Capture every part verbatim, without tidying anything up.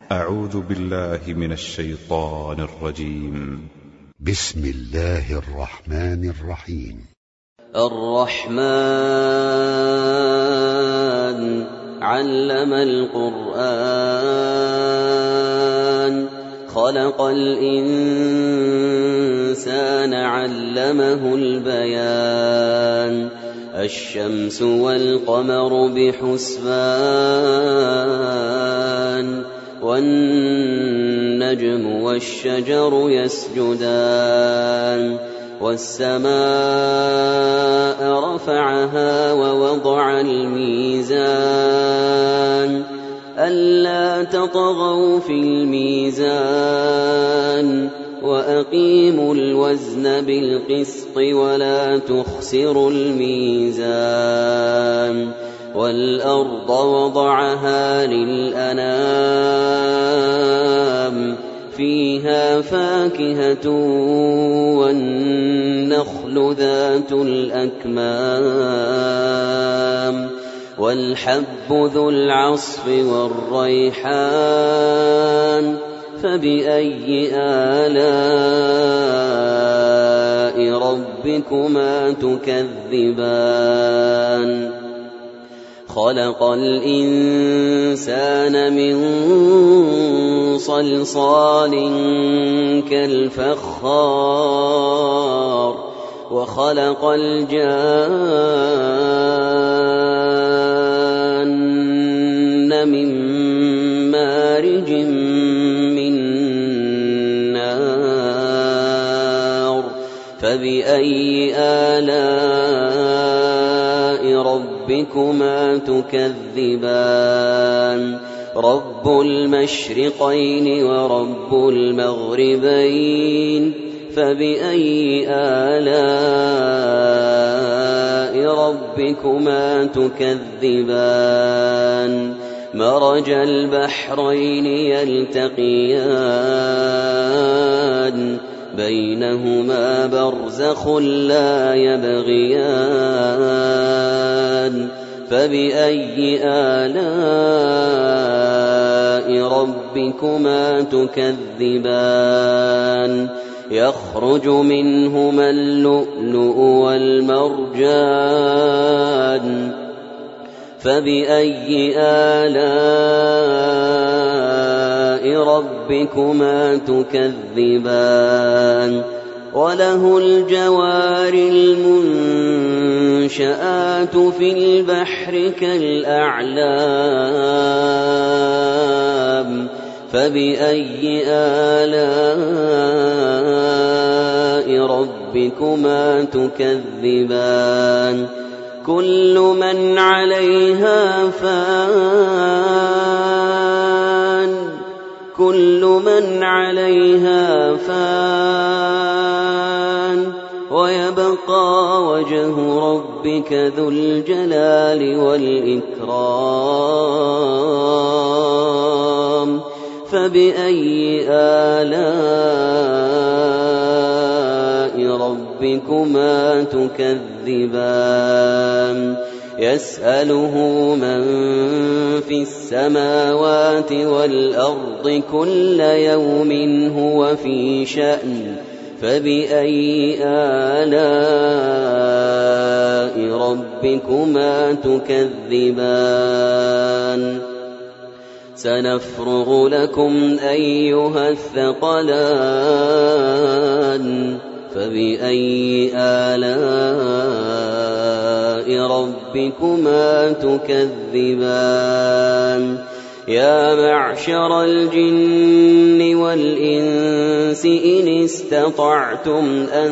أعوذ بالله من الشيطان الرجيم. بسم الله الرحمن الرحيم. الرحمن علم القرآن خلق الإنسان علمه البيان الشمس والقمر بحسبان والنجم والشجر يسجدان والسماء رفعها ووضع الميزان ألا تطغوا في الميزان وأقيموا الوزن بالقسط ولا تخسروا الميزان والأرض وضعها للأنام فيها فاكهة والنخل ذات الأكمام والحب ذو العصف والريحان فبأي آلاء ربكما تكذبان خلق الإنسان من صلصال كالفخار وخلق الجان من مارج من نار فبأي آلاء ربكما تكذبان رب المشرقين ورب المغربين فبأي آلاء ربكما تكذبان مرج البحرين يلتقيان بينهما برزخ لا يبغيان فبأي آلاء ربكما تكذبان يخرج منهما اللؤلؤ والمرجان فبأي آلاء ربكما تكذبان وله الجوار المنشآت في البحر كالأعلام فبأي آلاء ربكما تكذبان كل من عليها فان كل من عليها فان ويبقى وجه ربك ذو الجلال والإكرام فبأي آلاء ربكما تكذبان يسأله من في السماوات والأرض كل يوم هو في شأن فبأي آلاء ربكما تكذبان سنفرغ لكم أيها الثقلان فبأي آلاء ربكما تكذبان يا معشر الجن والإنس إن استطعتم أن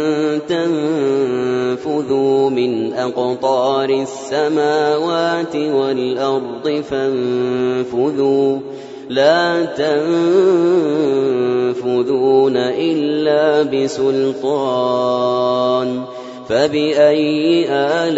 تنفذوا من أقطار السماوات والأرض فانفذوا لا تنفذون إلا بسلطان فبأي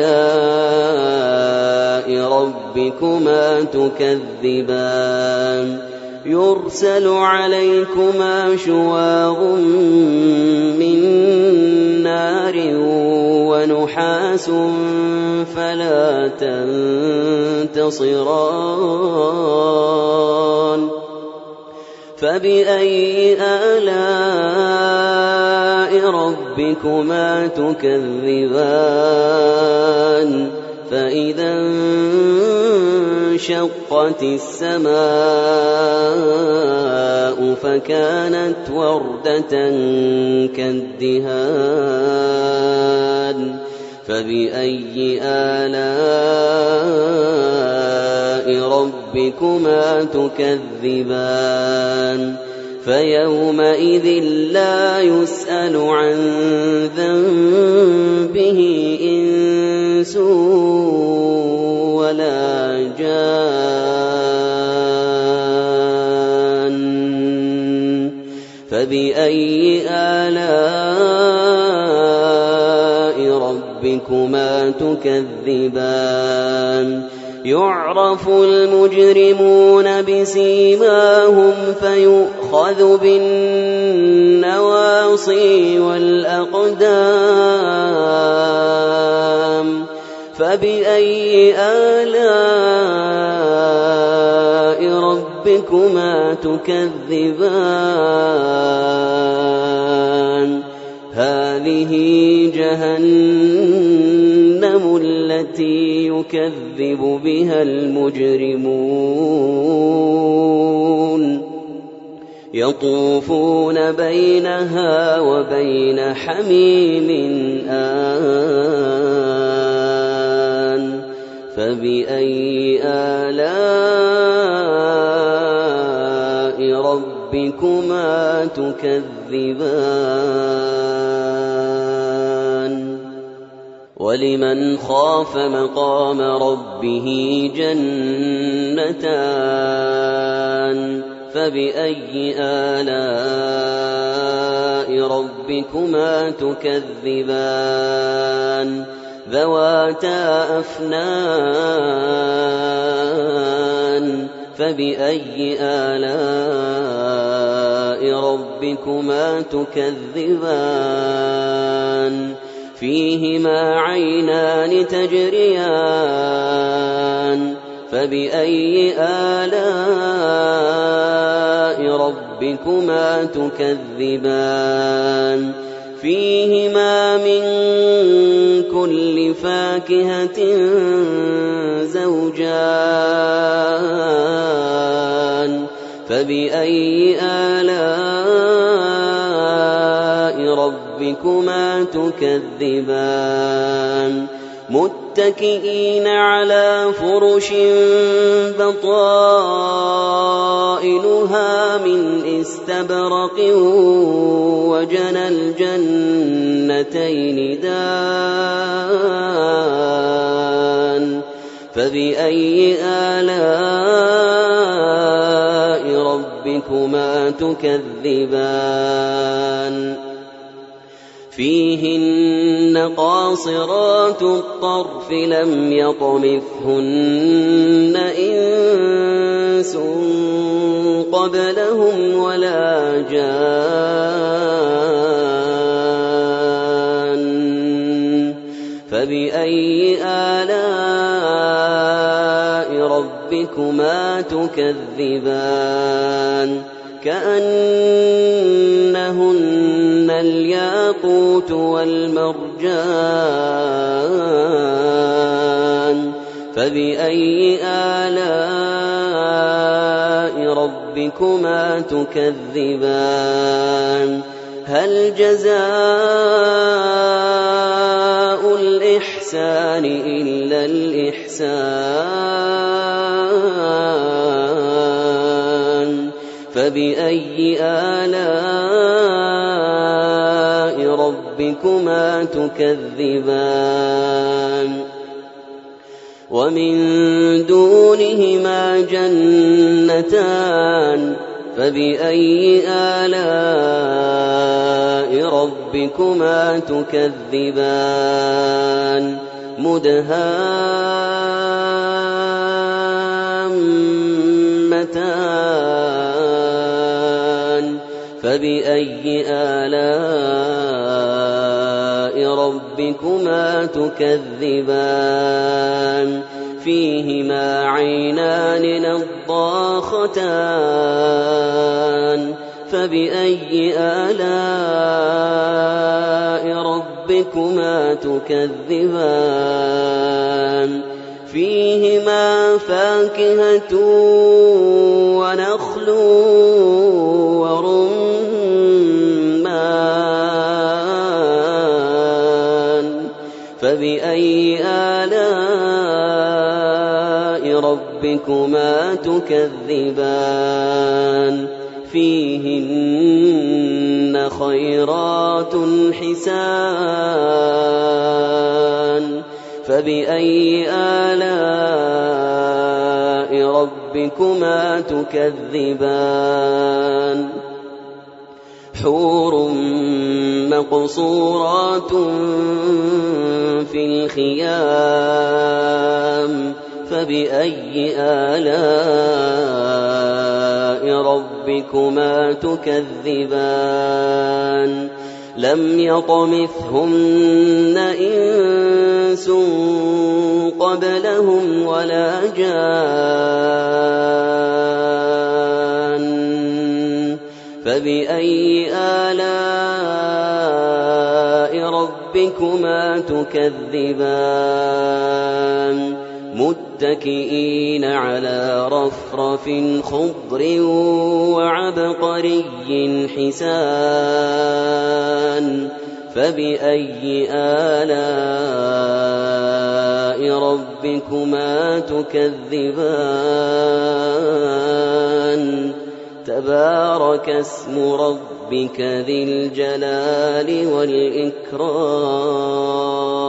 آلاء ربكما تكذبان يرسل عليكما شواظ من نار ونحاس فلا تنتصران فبأي آلاء ربكما تكذبان فإذا انشقت السماء فكانت وردة كالدهان فبأي آلاء ربكما تكذبان فيومئذ لا يسأل عن ذنبه إنس ولا جان فبأي آلاء ربكما تكذبان يعرف المجرمون بسيماهم فيؤخذ بالنواصي والأقدام فبأي آلاء ربكما تكذبان هذه جهنم التي يكذب بها المجرمون يطوفون بينها وبين حميم آن فبأي آلاء ربكما تكذبان ولمن خاف مقام ربه جنتان فبأي آلاء ربكما تكذبان ذواتا أفنان فبأي آلاء ربكما تكذبان فيهما عينان تجريان فبأي آلاء ربكما تكذبان فيهما من كل فاكهة زوجان فبأي آلاء ربكما تكذبان متكئين على فرش بطائنها من استبرق وجنى الجنتين دان فبأي آلاء ربكما تكذبان فيهن قاصرات الطرف لم يطمثهن إنس قبلهم ولا جان فبأي آلاء ربكما تكذبان كأنهن الياقوت والمرجان فبأي آلاء ربكما تكذبان هل جزاء الإحسان إلا الإحسان فبأي آلاء ربكما تكذبان ومن دونهما جنتان فبأي آلاء ربكما تكذبان مدهامتان فبأي آلاء ربكما تكذبان فيهما عينان نضاختان فبأي آلاء ربكما تكذبان فيهما فاكهة ونخل ورمان فبأي آلاء ربكما تكذبان فيهن خيرات حسان فبأي آلاء ربكما تكذبان حور مقصورات في الخيام فبأي آلاء ربكما تكذبان لم يطمثهن إنس قبلهم ولا جان فبأي آلاء ربكما تكذبان متكئين على رفرف خضر وعبقري حسان فبأي آلاء ربكما تكذبان تبارك اسم ربك ذي الجلال والإكرام